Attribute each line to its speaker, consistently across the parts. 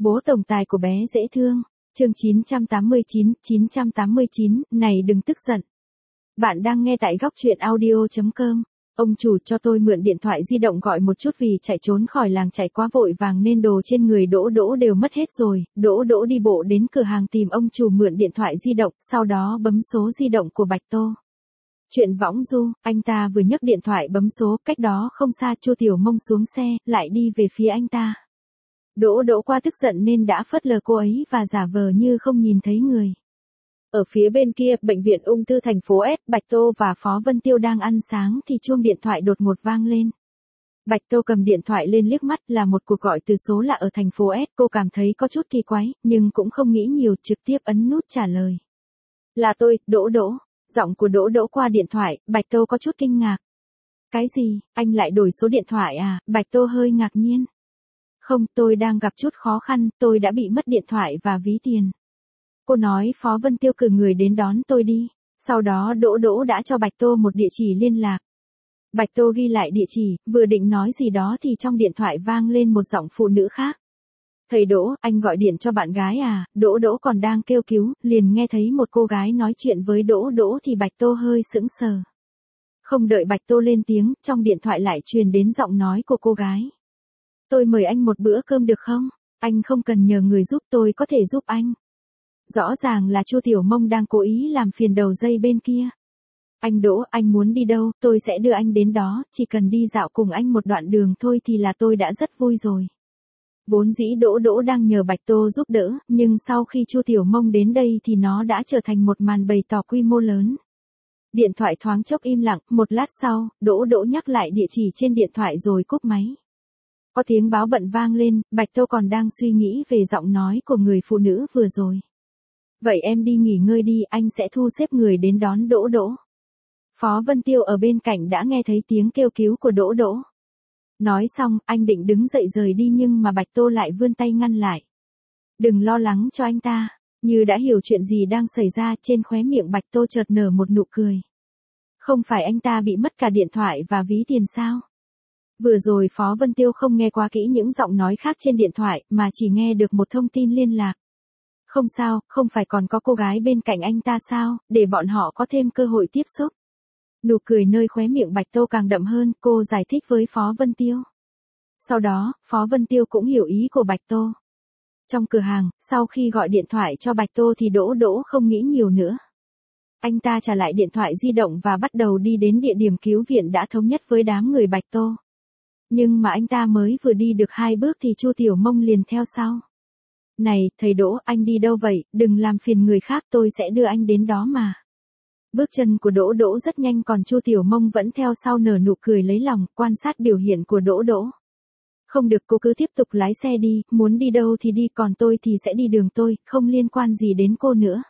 Speaker 1: Bố tổng tài của bé dễ thương. Chương 989, này đừng tức giận. Bạn đang nghe tại góc truyện audio.com. Ông chủ cho tôi mượn điện thoại di động gọi một chút vì chạy trốn khỏi làng chạy quá vội vàng nên đồ trên người Đỗ Đỗ đều mất hết rồi. Đỗ đi bộ đến cửa hàng tìm ông chủ mượn điện thoại di động, sau đó bấm số di động của Bạch Tô. Chuyện võng du, anh ta vừa nhấc điện thoại bấm số, cách đó không xa Chu Tiểu Mông xuống xe, lại đi về phía anh ta. Đỗ qua tức giận nên đã phớt lờ cô ấy và giả vờ như không nhìn thấy người. Ở phía bên kia, bệnh viện ung thư thành phố S, Bạch Tô và Phó Vân Tiêu đang ăn sáng thì chuông điện thoại đột ngột vang lên. Bạch Tô cầm điện thoại lên liếc mắt là một cuộc gọi từ số lạ ở thành phố S, cô cảm thấy có chút kỳ quái, nhưng cũng không nghĩ nhiều, trực tiếp ấn nút trả lời. Là tôi, Đỗ. Giọng của Đỗ qua điện thoại, Bạch Tô có chút kinh ngạc. Cái gì, anh lại đổi số điện thoại à? Bạch Tô hơi ngạc nhiên. Không, tôi đang gặp chút khó khăn, tôi đã bị mất điện thoại và ví tiền. Cô nói Phó Vân Tiêu cử người đến đón tôi đi. Sau đó Đỗ đã cho Bạch Tô một địa chỉ liên lạc. Bạch Tô ghi lại địa chỉ, vừa định nói gì đó thì trong điện thoại vang lên một giọng phụ nữ khác. Thầy Đỗ, anh gọi điện cho bạn gái à? Đỗ còn đang kêu cứu, liền nghe thấy một cô gái nói chuyện với Đỗ thì Bạch Tô hơi sững sờ. Không đợi Bạch Tô lên tiếng, trong điện thoại lại truyền đến giọng nói của cô gái. Tôi mời anh một bữa cơm được không? Anh không cần nhờ người giúp, tôi có thể giúp anh. Rõ ràng là Chu Tiểu Mông đang cố ý làm phiền đầu dây bên kia. Anh Đỗ, anh muốn đi đâu, tôi sẽ đưa anh đến đó, chỉ cần đi dạo cùng anh một đoạn đường thôi thì là tôi đã rất vui rồi. Vốn dĩ Đỗ đang nhờ Bạch Tô giúp đỡ, nhưng sau khi Chu Tiểu Mông đến đây thì nó đã trở thành một màn bày tỏ quy mô lớn. Điện thoại thoáng chốc im lặng, một lát sau, Đỗ nhắc lại địa chỉ trên điện thoại rồi cúp máy. Có tiếng báo bận vang lên, Bạch Tô còn đang suy nghĩ về giọng nói của người phụ nữ vừa rồi. Vậy em đi nghỉ ngơi đi, anh sẽ thu xếp người đến đón Đỗ. Phó Vân Tiêu ở bên cạnh đã nghe thấy tiếng kêu cứu của Đỗ. Nói xong, anh định đứng dậy rời đi nhưng mà Bạch Tô lại vươn tay ngăn lại. Đừng lo lắng cho anh ta, như đã hiểu chuyện gì đang xảy ra, trên khóe miệng Bạch Tô chợt nở một nụ cười. Không phải anh ta bị mất cả điện thoại và ví tiền sao? Vừa rồi Phó Vân Tiêu không nghe quá kỹ những giọng nói khác trên điện thoại mà chỉ nghe được một thông tin liên lạc. Không sao, không phải còn có cô gái bên cạnh anh ta sao, để bọn họ có thêm cơ hội tiếp xúc. Nụ cười nơi khóe miệng Bạch Tô càng đậm hơn, cô giải thích với Phó Vân Tiêu. Sau đó, Phó Vân Tiêu cũng hiểu ý của Bạch Tô. Trong cửa hàng, sau khi gọi điện thoại cho Bạch Tô thì Đỗ không nghĩ nhiều nữa. Anh ta trả lại điện thoại di động và bắt đầu đi đến địa điểm cứu viện đã thống nhất với đám người Bạch Tô. Nhưng mà anh ta mới vừa đi được 2 bước thì Chu Tiểu Mông liền theo sau. Này, thầy Đỗ, anh đi đâu vậy, đừng làm phiền người khác, tôi sẽ đưa anh đến đó mà. Bước chân của Đỗ rất nhanh còn Chu Tiểu Mông vẫn theo sau nở nụ cười lấy lòng, quan sát biểu hiện của Đỗ. Không được, cô cứ tiếp tục lái xe đi, muốn đi đâu thì đi, còn tôi thì sẽ đi đường tôi, không liên quan gì đến cô nữa.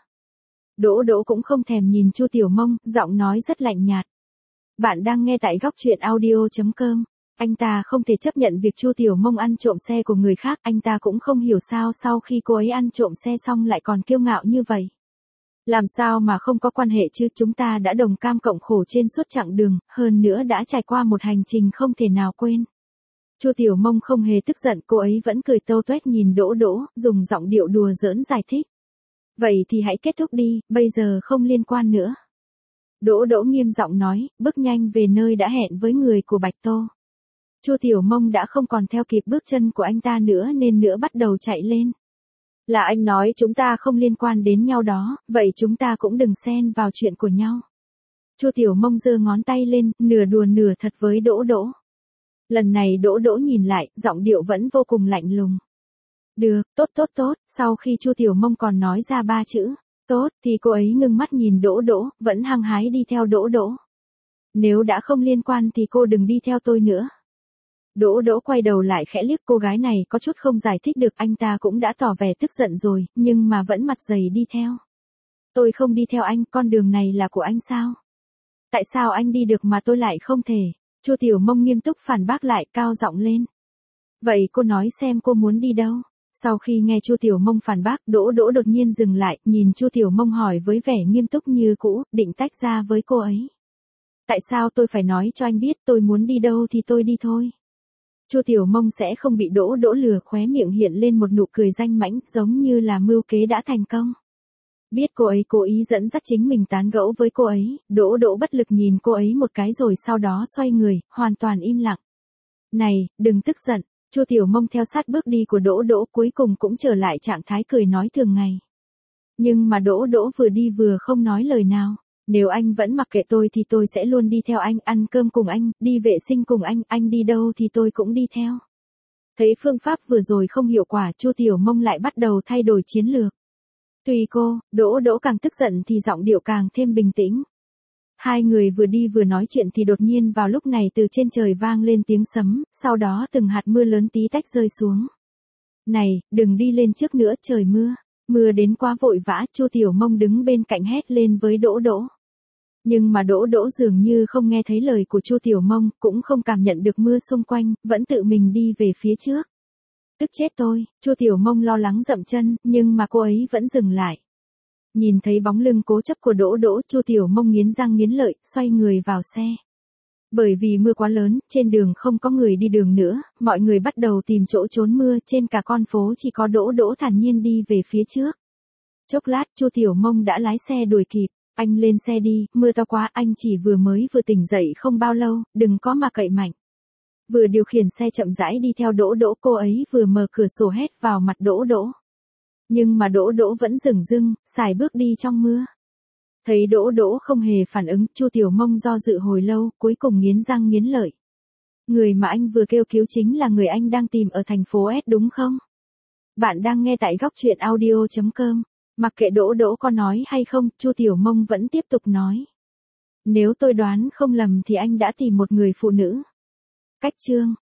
Speaker 1: Đỗ cũng không thèm nhìn Chu Tiểu Mông, giọng nói rất lạnh nhạt. Bạn đang nghe tại góc truyện audio.com. Anh ta không thể chấp nhận việc Chu Tiểu Mông ăn trộm xe của người khác, anh ta cũng không hiểu sao sau khi cô ấy ăn trộm xe xong lại còn kiêu ngạo như vậy. Làm sao mà không có quan hệ chứ, chúng ta đã đồng cam cộng khổ trên suốt chặng đường, hơn nữa đã trải qua một hành trình không thể nào quên. Chu Tiểu Mông không hề tức giận, cô ấy vẫn cười tâu tuét nhìn Đỗ, dùng giọng điệu đùa giỡn giải thích. Vậy thì hãy kết thúc đi, bây giờ không liên quan nữa. Đỗ nghiêm giọng nói, bước nhanh về nơi đã hẹn với người của Bạch Tô. Chu Tiểu Mông đã không còn theo kịp bước chân của anh ta nữa nên bắt đầu chạy lên. Là anh nói chúng ta không liên quan đến nhau đó, vậy chúng ta cũng đừng xen vào chuyện của nhau. Chu Tiểu Mông giơ ngón tay lên, nửa đùa nửa thật với Đỗ. Lần này Đỗ nhìn lại, giọng điệu vẫn vô cùng lạnh lùng. Được, tốt, sau khi Chu Tiểu Mông còn nói ra 3 chữ, tốt, thì cô ấy ngưng mắt nhìn Đỗ, vẫn hăng hái đi theo Đỗ. Nếu đã không liên quan thì cô đừng đi theo tôi nữa. Đỗ quay đầu lại khẽ liếc cô gái này có chút không giải thích được, anh ta cũng đã tỏ vẻ tức giận rồi, nhưng mà vẫn mặt dày đi theo. Tôi không đi theo anh, con đường này là của anh sao? Tại sao anh đi được mà tôi lại không thể? Chu Tiểu Mông nghiêm túc phản bác lại, cao giọng lên. Vậy cô nói xem cô muốn đi đâu? Sau khi nghe Chu Tiểu Mông phản bác, Đỗ đột nhiên dừng lại, nhìn Chu Tiểu Mông hỏi với vẻ nghiêm túc như cũ, định tách ra với cô ấy. Tại sao tôi phải nói cho anh biết, tôi muốn đi đâu thì tôi đi thôi. Chu Tiểu Mông sẽ không bị Đỗ Đỗ lừa, khóe miệng hiện lên một nụ cười danh mãnh, giống như là mưu kế đã thành công. Biết cô ấy cố ý dẫn dắt chính mình tán gẫu với cô ấy, Đỗ Đỗ bất lực nhìn cô ấy một cái rồi sau đó xoay người, hoàn toàn im lặng. Này, đừng tức giận, Chu Tiểu Mông theo sát bước đi của Đỗ Đỗ cuối cùng cũng trở lại trạng thái cười nói thường ngày. Nhưng mà Đỗ Đỗ vừa đi vừa không nói lời nào. Nếu anh vẫn mặc kệ tôi thì tôi sẽ luôn đi theo anh, ăn cơm cùng anh, đi vệ sinh cùng anh đi đâu thì tôi cũng đi theo. Thấy phương pháp vừa rồi không hiệu quả, Chu Tiểu Mông lại bắt đầu thay đổi chiến lược. Tùy cô, Đỗ Đỗ càng tức giận thì giọng điệu càng thêm bình tĩnh. Hai người vừa đi vừa nói chuyện thì đột nhiên vào lúc này từ trên trời vang lên tiếng sấm, sau đó từng hạt mưa lớn tí tách rơi xuống. Này, đừng đi lên trước nữa, trời mưa. Mưa đến quá vội vã, Chu Tiểu Mông đứng bên cạnh hét lên với Đỗ Đỗ. Nhưng mà Đỗ Đỗ dường như không nghe thấy lời của Chu Tiểu Mông, cũng không cảm nhận được mưa xung quanh, vẫn tự mình đi về phía trước. Tức chết tôi, Chu Tiểu Mông lo lắng dậm chân, nhưng mà cô ấy vẫn dừng lại. Nhìn thấy bóng lưng cố chấp của Đỗ Đỗ, Chu Tiểu Mông nghiến răng nghiến lợi, xoay người vào xe. Bởi vì mưa quá lớn, trên đường không có người đi đường nữa, mọi người bắt đầu tìm chỗ trốn mưa, trên cả con phố chỉ có Đỗ Đỗ thản nhiên đi về phía trước. Chốc lát, Chu Tiểu Mông đã lái xe đuổi kịp, anh lên xe đi, mưa to quá, anh chỉ vừa tỉnh dậy không bao lâu, đừng có mà cậy mạnh. Vừa điều khiển xe chậm rãi đi theo Đỗ Đỗ, cô ấy vừa mở cửa sổ hét vào mặt Đỗ Đỗ. Nhưng mà Đỗ Đỗ vẫn dửng dưng, sải bước đi trong mưa. Thấy Đỗ Đỗ không hề phản ứng, Chu Tiểu Mông do dự hồi lâu, cuối cùng nghiến răng nghiến lợi. Người mà anh vừa kêu cứu chính là người anh đang tìm ở thành phố S đúng không? Bạn đang nghe tại góc truyện audio.com. Mặc kệ Đỗ Đỗ có nói hay không, Chu Tiểu Mông vẫn tiếp tục nói. Nếu tôi đoán không lầm thì anh đã tìm một người phụ nữ. Cách chương.